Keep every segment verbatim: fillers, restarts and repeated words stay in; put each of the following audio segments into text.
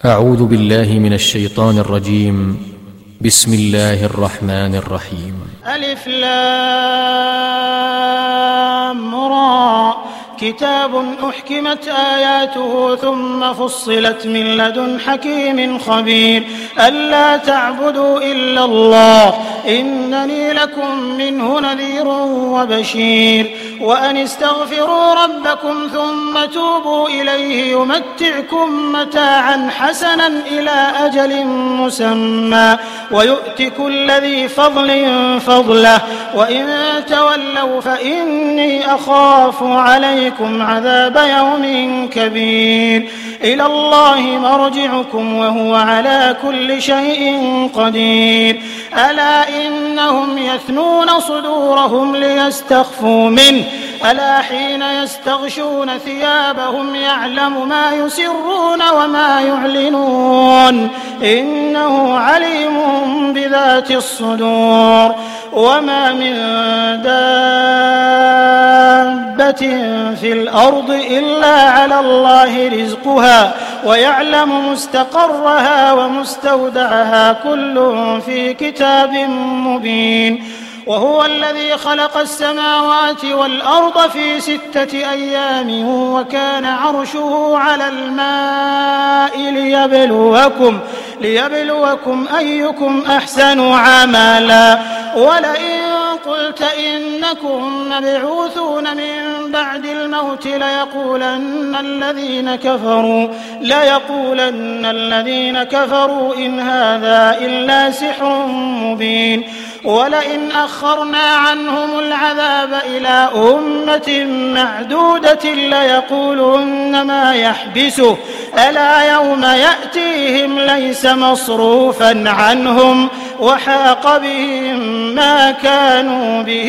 أعوذ بالله من الشيطان الرجيم. بسم الله الرحمن الرحيم. ألف لام را كتاب أحكمت آياته ثم فصلت من لدن حكيم خبير ألا تعبدوا إلا الله إنني لكم منه نذير وبشير وأن استغفروا ربكم ثم توبوا إليه يمتعكم متاعا حسنا إلى أجل مسمى ويؤت كل ذي فضل فضله وإن تولوا فإني أخاف عليكم عذاب يوم كبير إلى الله مرجعكم وهو على كل شيء قدير ألا إنهم يثنون صدورهم ليستخفوا منه ألا حين يستغشون ثيابهم يعلم ما يسرون وما يعلنون إنه عليم بذات الصدور وما من دابة في الأرض إلا على الله رزقها ويعلم مستقرها ومستودعها كل في كتاب مبين وهو الذي خلق السماوات والأرض في ستة أيام وكان عرشه على الماء ليبلوكم, ليبلوكم أيكم أحسن عملا ولئن قلت إنكم مبعوثون من بعد الموت ليقولن الذين كفروا ليقولن الذين كفروا إن هذا إلا سحر مبين ولئن أخرنا عنهم العذاب إلى أمة معدودة ليقولن ما يحبسه ألا يوم يأتيهم ليس مصروفا عنهم وحاق بهم ما كانوا به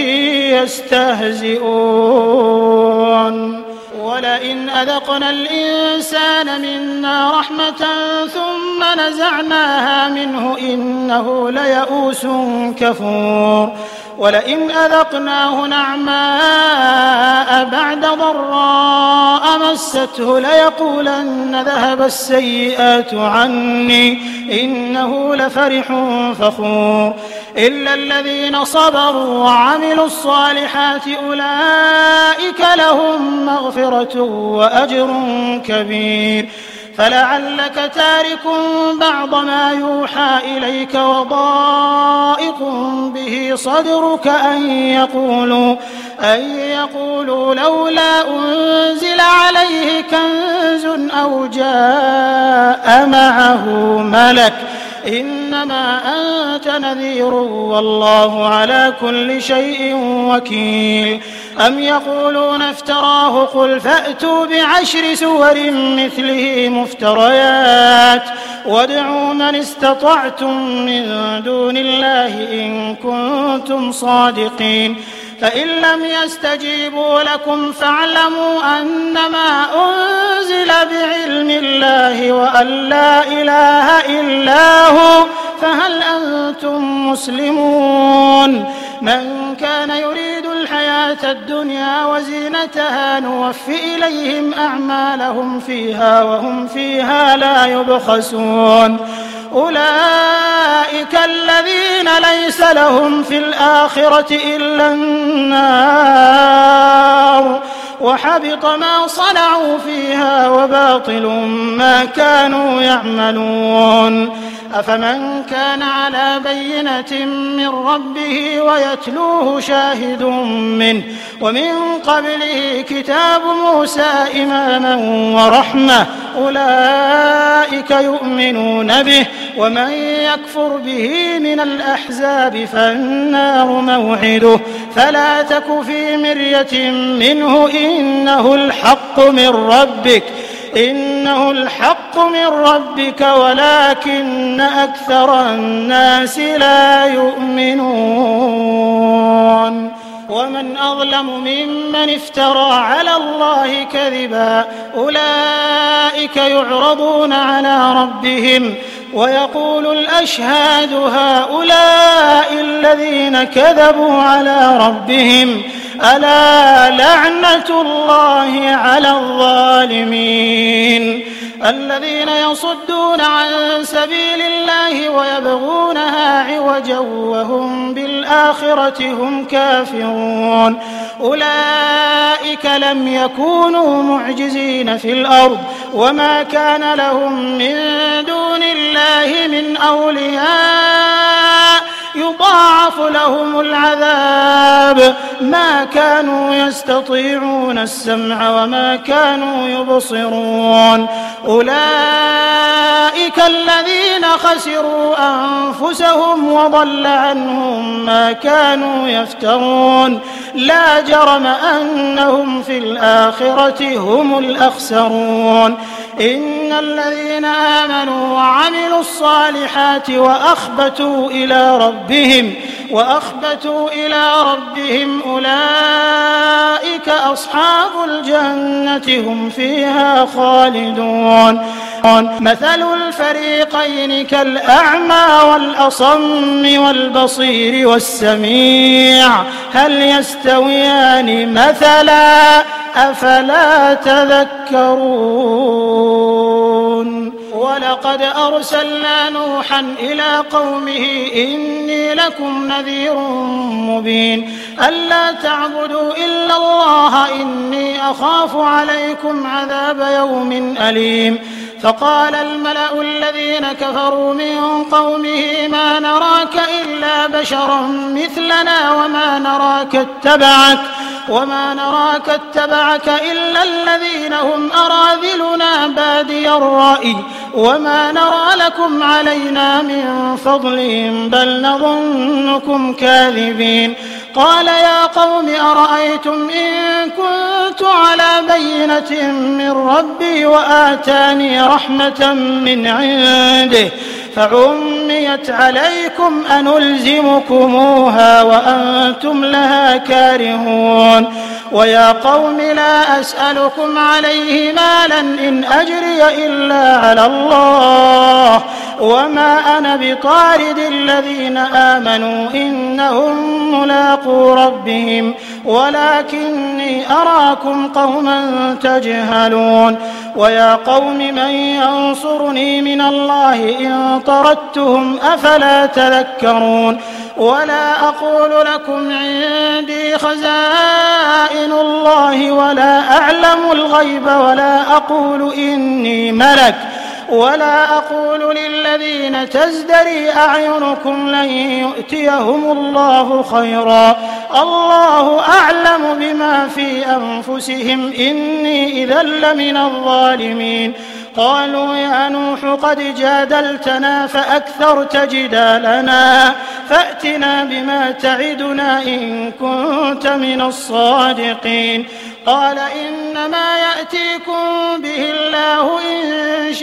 يستهزئون ولئن أذقنا الإنسان منا رحمة ثم نزعناها منه إنه ليئوس كفور ولئن أذقناه نعماء بعد ضراء مسته ليقولن ذهب السيئات عني إنه لفرح فخور إلا الذين صبروا وعملوا الصالحات أولئك لهم مغفرة وأجر كبير فلعلك تارك بعض ما يوحى إليك وضائق به صدرك أن يقولوا, أن يقولوا لولا أنزل عليه كنز أو جاء معه ملك إنما أنت نذير والله على كل شيء وكيل أم يقولون افتراه قل فأتوا بعشر سور مثله مفتريات وادعوا من استطعتم من دون الله إن كنتم صادقين فإن لم يستجيبوا لكم فاعلموا أنما أنزل بعلم الله وأن لا إله إلا هو فهل أنتم مسلمون من كان يريد الحياة الدنيا وزينتها نوفي إليهم أعمالهم فيها وهم فيها لا يبخسون أولئك الذين ليس لهم في الآخرة إلا النار وحبط ما صنعوا فيها وباطل ما كانوا يعملون أفمن كان على بينة من ربه ويتلوه شاهد منه ومن قبله كتاب موسى إماما ورحمة أولئك يؤمنون به ومن يكفر به من الأحزاب فالنار موعده فلا تك في مرية منه إنه الحق من ربك إنه الحق من ربك ولكن أكثر الناس لا يؤمنون ومن أظلم ممن افترى على الله كذبا أولئك يعرضون على ربهم ويقول الأشهاد هؤلاء الذين كذبوا على ربهم ألا لعنة الله على الظالمين الذين يصدون عن سبيل الله ويبغونها عوجا وهم بالآخرة هم كافرون أولئك لم يكونوا معجزين في الأرض وما كان لهم من دون الله من أولياء يضاعف لهم العذاب ما كانوا يستطيعون السمع وما كانوا يبصرون أولئك الذين خسروا أنفسهم وضل عنهم ما كانوا يفترون لا جرم أنهم في الآخرة هم الأخسرون إن الذين آمنوا وعملوا الصالحات وأخبتوا إلى ربهم وأخبتوا إلى ربهم أولئك أصحاب الجنة هم فيها خالدون مثل الفريقين كالأعمى والأصم والبصير والسميع هل يستويان مثلا أفلا تذكرون ولقد أرسلنا نوحا إلى قومه إني لكم نذير مبين ألا تعبدوا إلا الله إني أخاف عليكم عذاب يوم أليم فقال الملأ الذين كفروا من قومه ما نراك إلا بشرا مثلنا وما نراك اتبعك وما نراك اتبعك إلا الذين هم أراذلنا بادي الرأي وما نرى لكم علينا من فضل بل نظنكم كاذبين قال يا قوم أرأيتم إن كنت على بينة من ربي وآتاني رحمة من عنده فعميت عليكم أنلزمكموها وأنتم لها كارهون ويا قوم لا أسألكم عليه مالا إن أجري إلا على الله وما أنا بطارد الذين آمنوا إنهم ملاقو ربهم ولكني أراكم قوما تجهلون ويا قوم من ينصرني من الله إن طردتهم أفلا تذكرون ولا أقول لكم عندي خزائن الله ولا أعلم الغيب ولا أقول إني ملك ولا أقول للذين تزدري أعينكم لن يؤتيهم الله خيرا الله أعلم بما في أنفسهم إني إذا لمن الظالمين قالوا يا نوح قد جادلتنا فأكثرت جدالنا فأتنا بما تعدنا إن كنت من الصادقين قال إنما يأتيكم به الله إن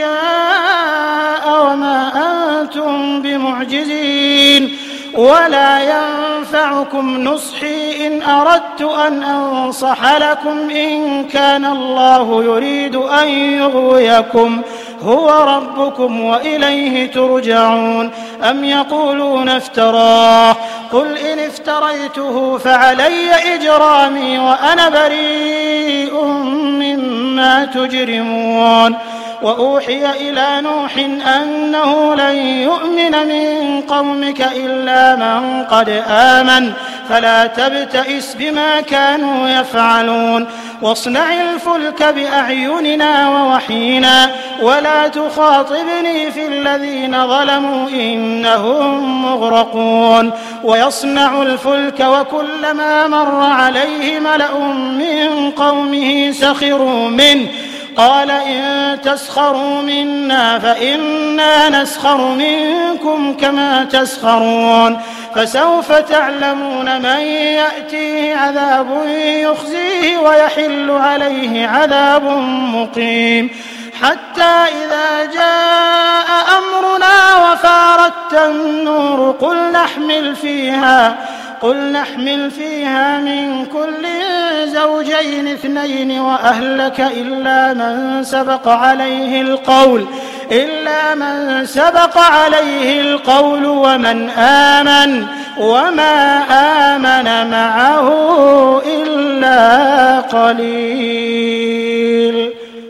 شاء وما أنتم بمعجزين ولا ينفعكم نصحي إن أردت أن أنصح لكم إن كان الله يريد أن يغويكم هو ربكم وإليه ترجعون أم يقولون افتراه قل إن افتريته فعلي إجرامي وأنا بريء مما تجرمون وأوحي إلى نوح أنه لن يؤمن من قومك إلا من قد آمن فلا تبتئس بما كانوا يفعلون واصنع الفلك بأعيننا ووحينا ولا تخاطبني في الذين ظلموا إنهم مغرقون ويصنع الفلك وكلما مر عليه ملأ من قومه سخروا منه قال إن تسخروا منا فإنا نسخر منكم كما تسخرون فسوف تعلمون من يأتيه عذاب يخزيه ويحل عليه عذاب مقيم حتى إذا جاء أمرنا وفارت النور قل نحمل فيها قل نحمل فيها من كل زوجين اثنين وأهلك إلا من سبق عليه القول إلا من سبق عليه القول ومن آمن وما آمن معه إلا قليل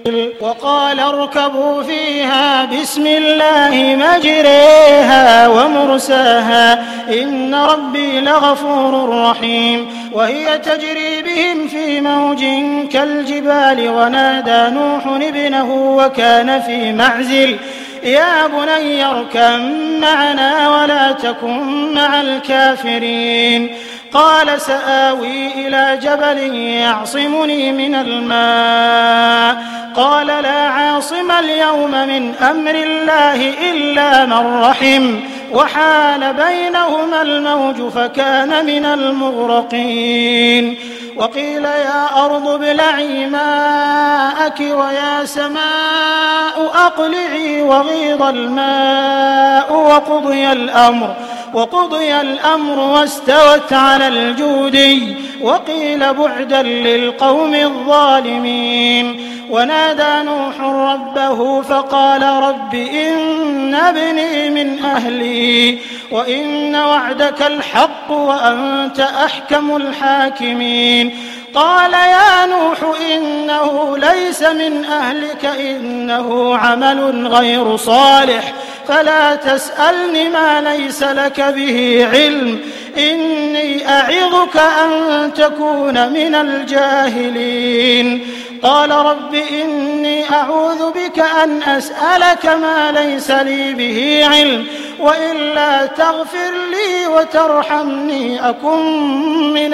وقال اركبوا فيها بسم الله مجريها ومرساها إن ربي لغفور رحيم وهي تجري بهم في موج كالجبال ونادى نوح ابنه وكان في معزل يا بني اركب معنا ولا تكن مع الكافرين قال سآوي إلى جبل يعصمني من الماء قال لا عاصم اليوم من أمر الله إلا من رحم وحال بينهما الموج فكان من المغرقين وقيل يا أرض ابلعي ماءك ويا سماء أقلعي وغيض الماء وقضي الأمر وقضي الأمر واستوت على الجودي وقيل بعدا للقوم الظالمين ونادى نوح ربه فقال رب إن ابني من أهلي وإن وعدك الحق وأنت أحكم الحاكمين قال يا نوح إنه ليس من أهلك إنه عمل غير صالح فلا تسألني ما ليس لك به علم إني أعظك أن تكون من الجاهلين قال رب إني أعوذ بك أن أسألك ما ليس لي به علم وإلا تغفر لي وترحمني أكن من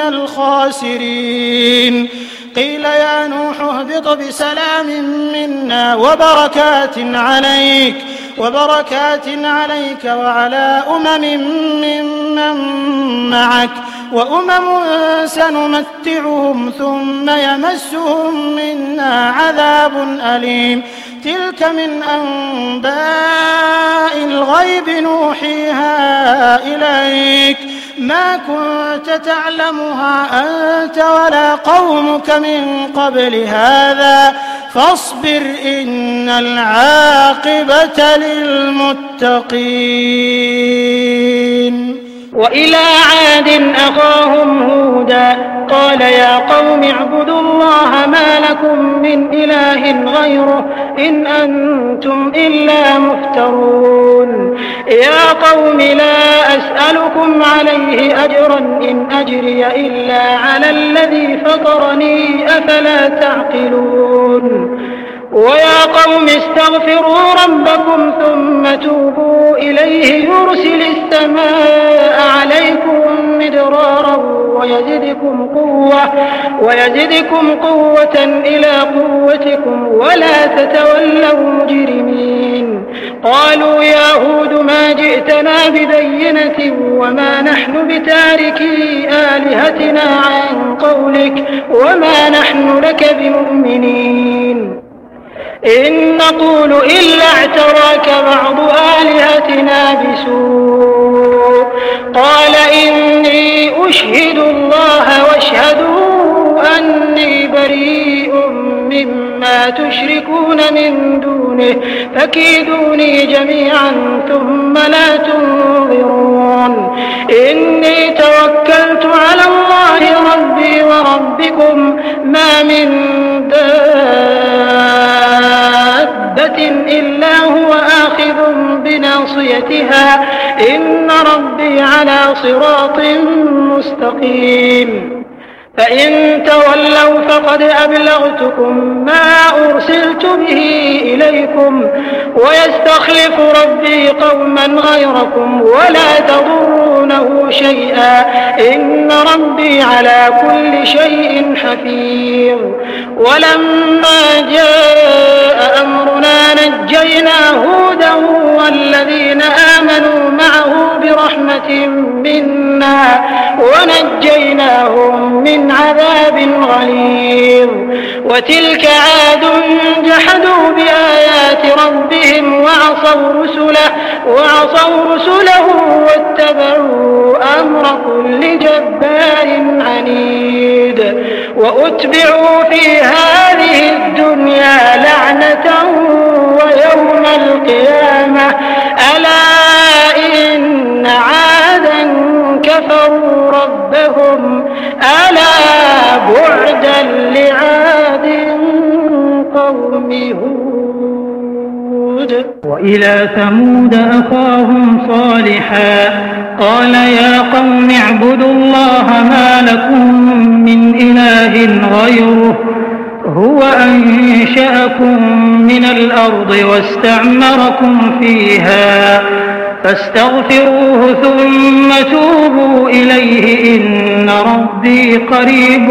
الخاسرين قيل يا نوح اهبط بسلام منا وبركات عليك وبركات عليك وعلى أمم ممن معك وأمم سنمتعهم ثم يمسهم منا عذاب أليم تلك من أنباء الغيب نوحيها إليك ما كنت تعلمها أنت ولا قومك من قبل هذا فاصبر إن العاقبة للمتقين وإلى عاد أخاهم هودا قال يا قوم اعبدوا الله ما لكم من إله غيره إن أنتم إلا مفترون يا قوم لا أسألكم عليه أجرا إن أجري إلا على الذي فطرني أفلا تعقلون ويا قوم استغفروا ربكم ثم توبوا إليه يرسل السماء عليكم مدرارا ويزدكم قوة ويزدكم قوة إلى قوتكم ولا تتولوا مجرمين قالوا يا هود ما جئتنا ببينة وما نحن بتاركي آلهتنا عن قولك وما نحن لك بمؤمنين إن نقول إلا اعتراك بعض آلهتنا بسوء قال إني أشهد الله واشهدوا أني بريء مما تشركون من دونه فكيدوني جميعا ثم لا تنظرون إني توكلت على الله ربي وربكم ما من دابة إلا هو آخذ بناصيتها إن ربي على صراط مستقيم فإن تولوا فقد أبلغتكم ما أرسلت به إليكم ويستخلف ربي قوما غيركم ولا تضرونه شيئا إن ربي على كل شيء حفيظ ولما جاء أمرنا نجينا هودا والذين آمنوا معه برحمة منا ونجيناهم من عذاب غليظ وتلك عاد جحدوا بآيات ربهم وعصوا رسله وعصوا رسله واتبعوا أمر كل جبار عنيد وأتبعوا في هذه الدنيا لعنة ويوم القيامة ألا إن عادا كفروا ربهم ألا بعدا لعاد قوم وإلى ثمود أخاهم صالحا قال يا قوم اعبدوا الله ما لكم من إله غيره هو أنشأكم من الأرض واستعمركم فيها فاستغفروه ثم توبوا إليه إن ربي قريب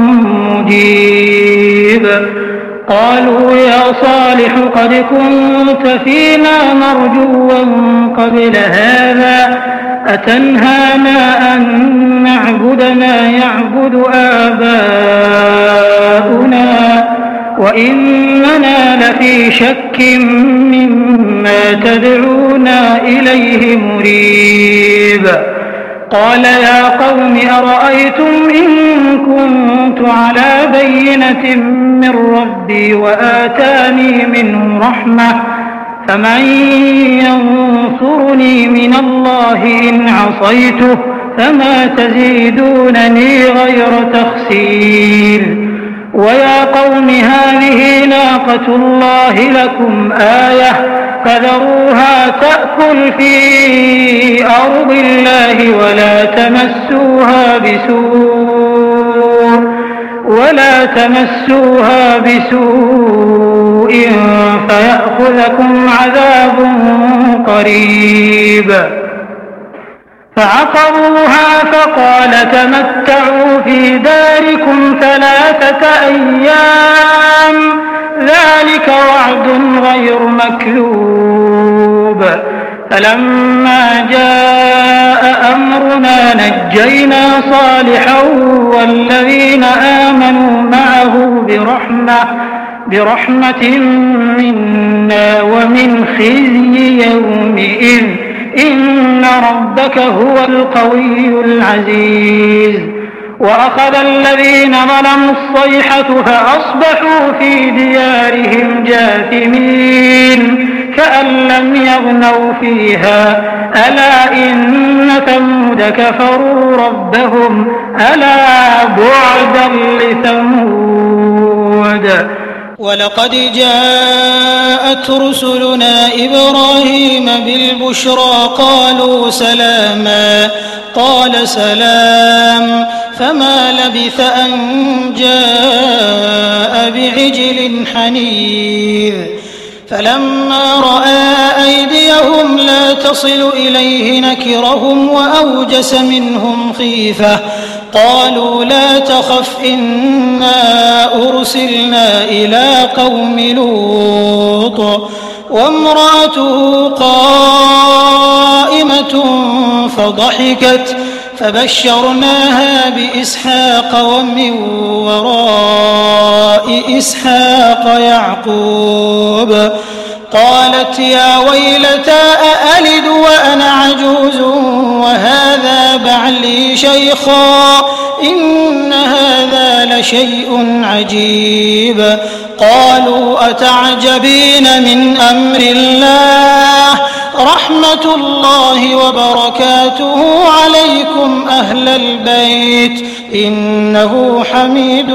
مجيب. قالوا يا صالح قد كنت فينا مرجوا قبل هذا أتنهانا أن نعبد ما يعبد آباؤنا وإننا لفي شك مما تدعونا إليه مريب. قال يا قوم أرأيتم إن كنت على بينة من ربي وآتاني منه رحمة فمن ينصرني من الله إن عصيته فما تزيدونني غير تخسير. ويا قوم هذه ناقة الله لكم آية فذروها تأكل في أرض الله ولا تمسوها بسوء ولا تمسوها بسوء فيأخذكم عذاب قريب. فعقروها فقال تمتعوا في داركم ثلاثة أيام ذلك وعد غير مكذوب. فلما جاء أمرنا نجينا صالحا والذين آمنوا معه برحمة برحمة منا ومن خزي يومئذ إن ربك هو القوي العزيز. وأخذ الذين ظلموا الصيحة فأصبحوا في ديارهم جاثمين كأن لم يغنوا فيها ألا إن ثمود كفروا ربهم ألا بعدا لثمود. ولقد جاءت رسلنا إبراهيم بالبشرى قالوا سلاما قال سلام فما لبث أن جاء بعجل حنيذ. فلما رأى أيديهم لا تصل إليه نكرهم وأوجس منهم خيفة قالوا لا تخف إنا أرسلنا إلى قوم لوط وامرأته قائمة فضحكت فبشرناها بإسحاق ومن وراء إسحاق يعقوب. قالت يا ويلتى أألد وأنا عجوز وهذا بعلي شيخا إن هذا لشيء عجيب. قالوا أتعجبين من أمر الله رحمة الله وبركاته عليكم أهل البيت إنه حميد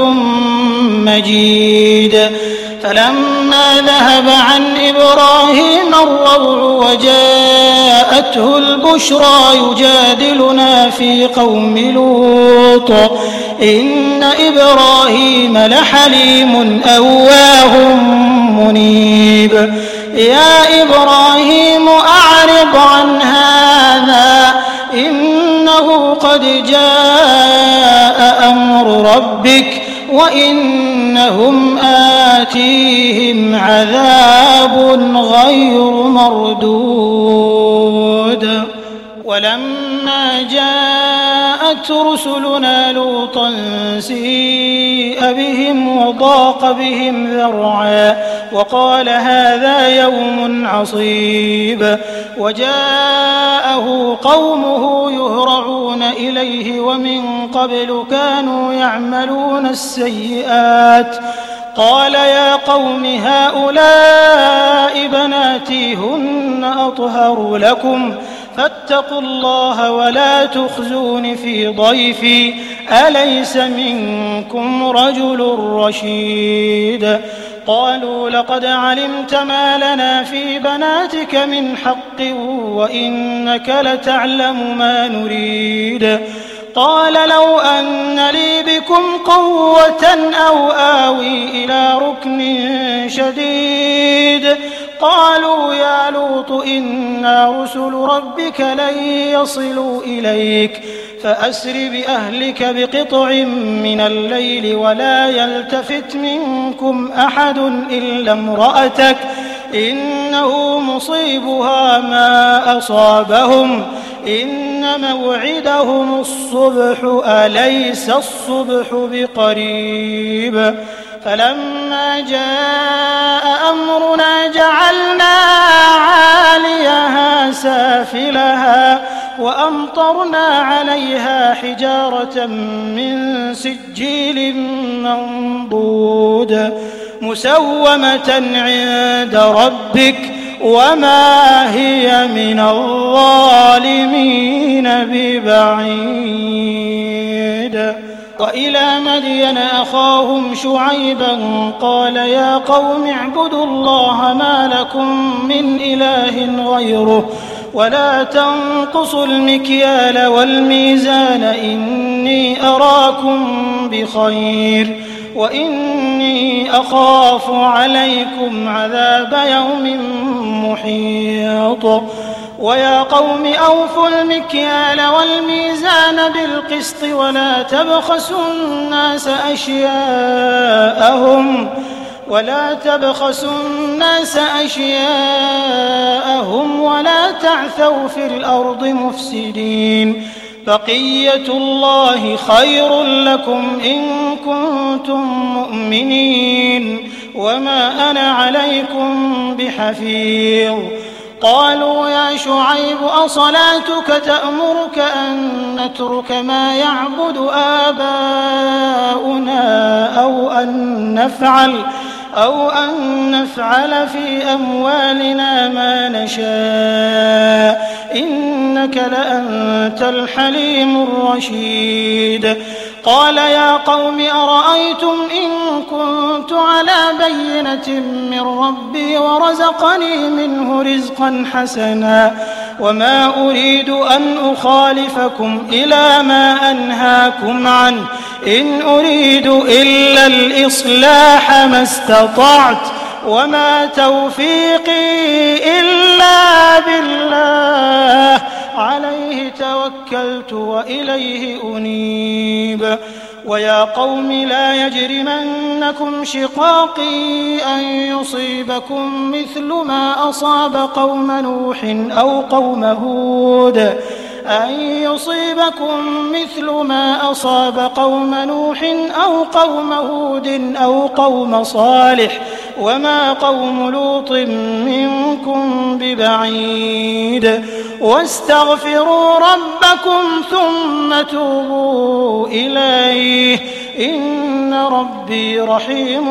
مجيد. فلما ذهب عن إبراهيم الروع وجاءته البشرى يجادلنا في قوم لوط إن إبراهيم لحليم أواه منيب. يا إبراهيم أعرض عن هذا إنه قد جاء أمر ربك وإنهم آتيهم عذاب غير مردود. ولما جاءت رسلنا لوطا سيء بهم وضاق بهم ذرعا وقال هذا يوم عصيب. وجاءه قومه يهرعون إليه ومن قبل كانوا يعملون السيئات قال يا قوم هؤلاء بناتي هن أطهر لكم فاتقوا الله ولا تخزون في ضيفي أليس منكم رجل رشيد. قالوا لقد علمت ما لنا في بناتك من حق وإنك لتعلم ما نريد. قال لو أن لي بكم قوة أو آوي إلى ركن شديد. قالوا يا لوط إنا رسل ربك لن يصلوا إليك فأسر بأهلك بقطع من الليل ولا يلتفت منكم أحد إلا امرأتك إنه مصيبها ما أصابهم إن موعدهم الصبح أليس الصبح بقريب. فلما جاء أمرنا جعلنا عاليها سافلها وأمطرنا عليها حجارة من سجيل منضود مسومة عند ربك وما هي من الظالمين ببعيد. وإلى مدين أخاهم شعيبا قال يا قوم اعبدوا الله ما لكم من إله غيره ولا تنقصوا المكيال والميزان إني أراكم بخير وإني أخاف عليكم عذاب يوم محيط. ويا قوم أوفوا المكيال والميزان بالقسط ولا تبخسوا الناس أشياءهم ولا تبخسوا الناس أشياءهم ولا تعثوا في الأرض مفسدين. بقية الله خير لكم إن كنتم مؤمنين وما أنا عليكم بحفيظ. قالوا يا شعيب أصلاتك تأمرك أن نترك ما يعبد آباؤنا أو أن نفعل أو أن نفعل في أموالنا ما نشاء إنك لأنت الحليم الرشيد. قال يا قوم أرأيتم إن كنت على بينة من ربي ورزقني منه رزقا حسنا وما أريد أن أخالفكم إلى ما أنهاكم عنه إن أريد إلا الإصلاح ما استطعت وما توفيقي إلا بالله عليه توكلت وإليه أنيب. ويا قوم لا يجرمنكم شقاقي أن يصيبكم مثل ما أصاب قوم نوح أو قوم هود أن يصيبكم مثل ما أصاب قوم نوح أو قوم هود أو قوم صالح وما قوم لوط منكم ببعيد. واستغفروا ربكم ثم توبوا إليه إن ربي رحيم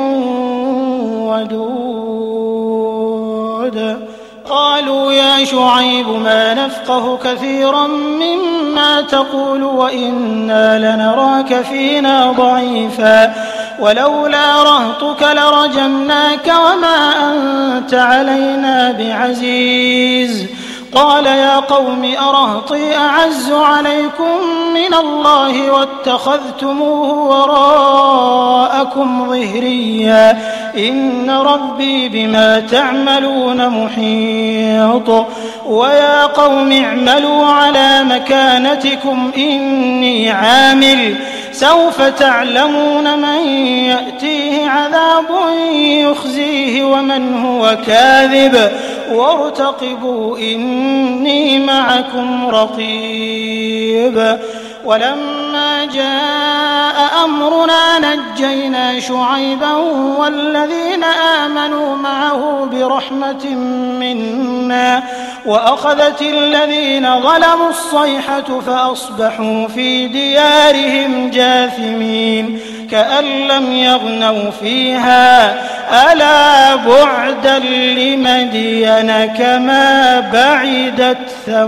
ودود. قالوا يا شعيب ما نفقه كثيرا مما تقول وإنا لنراك فينا ضعيفا ولولا رهطك لرجمناك وما أنت علينا بعزيز. قال يا قوم أرهطي أعز عليكم من الله واتخذتموه وراءكم ظهريا إن ربي بما تعملون محيط. ويا قوم اعملوا على مكانتكم إني عامل سوف تعلمون من يأتيه عذاب يخزيه ومن هو كاذب وارتقبوا إني معكم رقيب. ولما جاء أمرنا نجينا شعيبا والذين آمنوا معه برحمة منا وأخذت الذين ظلموا الصيحة فأصبحوا في ديارهم جاثمين كأن لم يغنوا فيها ألا بعدا لمدين كما بعدت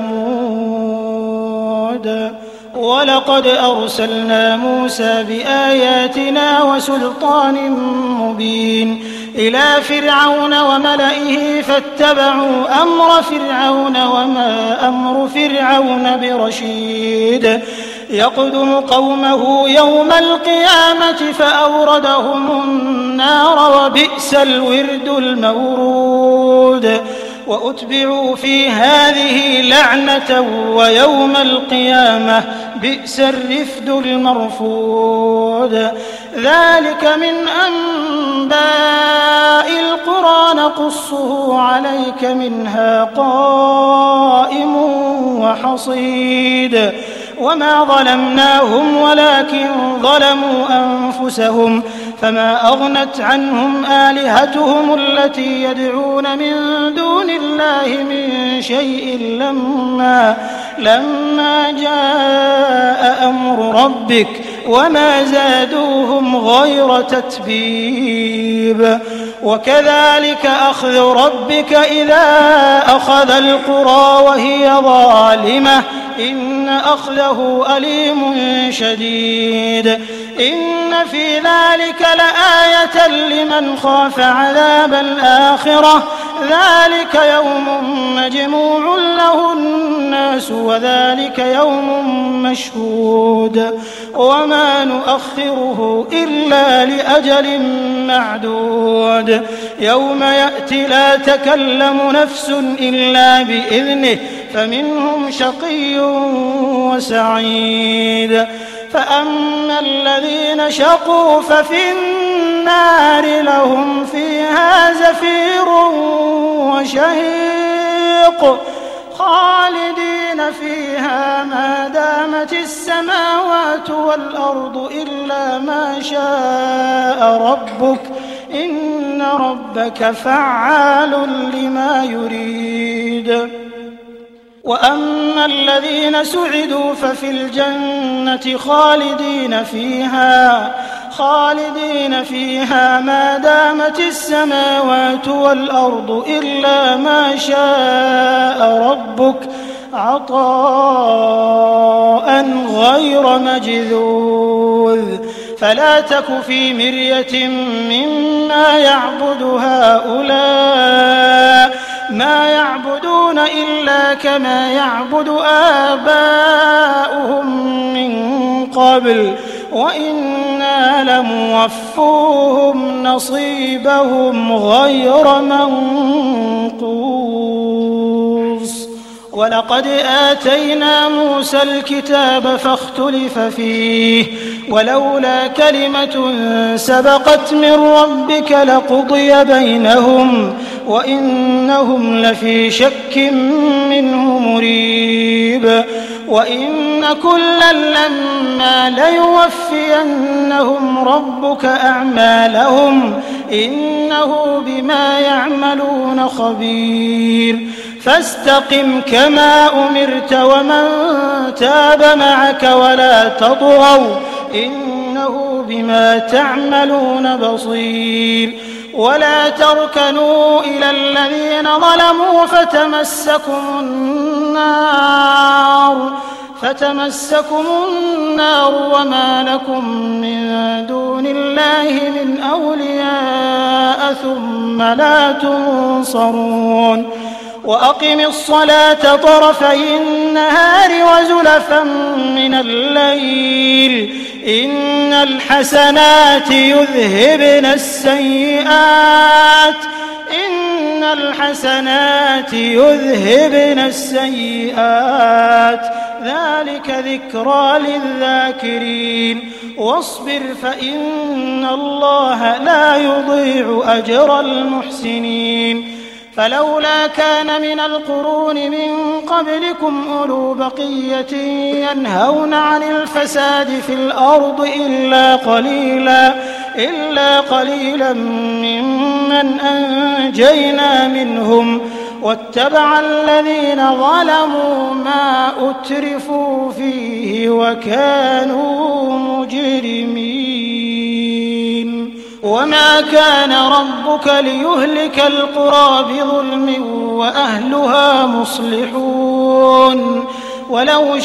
ثمود. ولقد أرسلنا موسى بآياتنا وسلطان مبين إلى فرعون وملئه فاتبعوا أمر فرعون وما أمر فرعون برشيد يقدم قومه يوم القيامة فأوردهم النار وبئس الورد المورود وأتبعوا في هذه لعنة ويوم القيامة بئس الرفد المرفود ذلك من أنباء القرى نقصه عليك منها قائم وحصيد وما ظلمناهم ولكن ظلموا أنفسهم فما أغنت عنهم آلهتهم التي يدعون من دون الله من شيء لما, لما جاء أمر ربك وما زادوهم غير تتبيب وكذلك أخذ ربك إذا أخذ القرى وهي ظالمة إن أخذه أليم شديد إن في ذلك لآية لمن خاف عذاب الآخرة ذلك يوم مجموع له الناس وذلك يوم مشهود وما نؤخره إلا لأجل معدود يوم يأتي لا تكلم نفس إلا بإذنه فمنهم شقي وسعيد فأما الذين شقوا ففي النار لهم فيها زفير وشهيق خالدين فيها ما دامت السماوات والأرض إلا ما شاء ربك إن ربك فعال لما يريد وأما الذين سعدوا ففي الجنة خالدين فيها خالدين فيها ما دامت السماوات والأرض إلا ما شاء ربك عطاء غير مجذوذ فلا تك في مرية مما يعبد هؤلاء ما يعبدون إلا كما يعبد آباؤهم من قبل وإنا لموفوهم نصيبهم غير منقوص ولقد آتينا موسى الكتاب فاختلف فيه ولولا كلمة سبقت من ربك لقضي بينهم وإنهم لفي شك منه مريب وإن كلا لما ليوفينهم ربك أعمالهم إنه بما يعملون خبير فاستقم كما أمرت ومن تاب معك ولا تطغوا إنه بما تعملون بصير ولا تركنوا إلى الذين ظلموا فتمسكم النار فتمسكم النار وما لكم من دون الله من أولياء ثم لا تنصرون وأقم الصلاة طرفي النهار وزلفا من الليل إن الحسنات يذهبن السيئات إن الحسنات يذهبن السيئات ذلك ذكرى للذاكرين واصبر فإن الله لا يضيع أجر المحسنين فلولا كان من القرون من قبلكم أولو بقية ينهون عن الفساد في الأرض إلا قليلا إلا قليلا ممن أنجينا منهم واتبع الذين ظلموا ما أترفوا فيه وكانوا مجرمين وما كان ربك ليهلك القرى بظلم وأهلها مصلحون ولو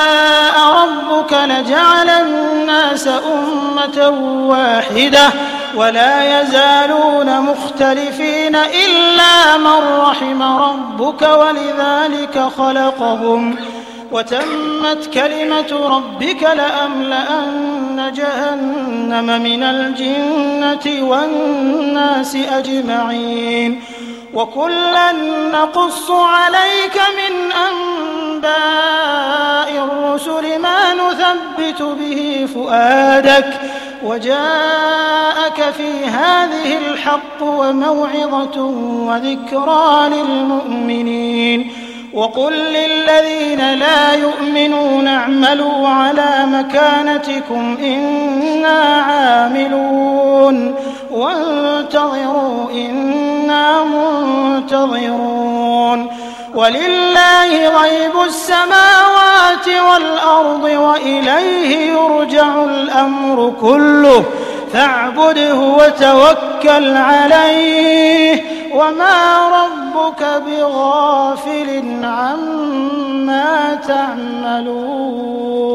شاء ربك لجعل الناس أمة واحدة ولا يزالون مختلفين إلا من رحم ربك ولذلك خلقهم وتمت كلمة ربك لأملأن جهنم من الجنة والناس أجمعين وكلا نقص عليك من أنباء الرسل ما نثبت به فؤادك وجاءك في هذه الحق وموعظة وذكرى للمؤمنين وقل للذين لا يؤمنون اعملوا على مكانتكم إنا عاملون وانتظروا إنا منتظرون ولله غيب السماوات والأرض وإليه يرجع الأمر كله فاعبده وتوكل عليه وما ربك بغافل عما تعملون.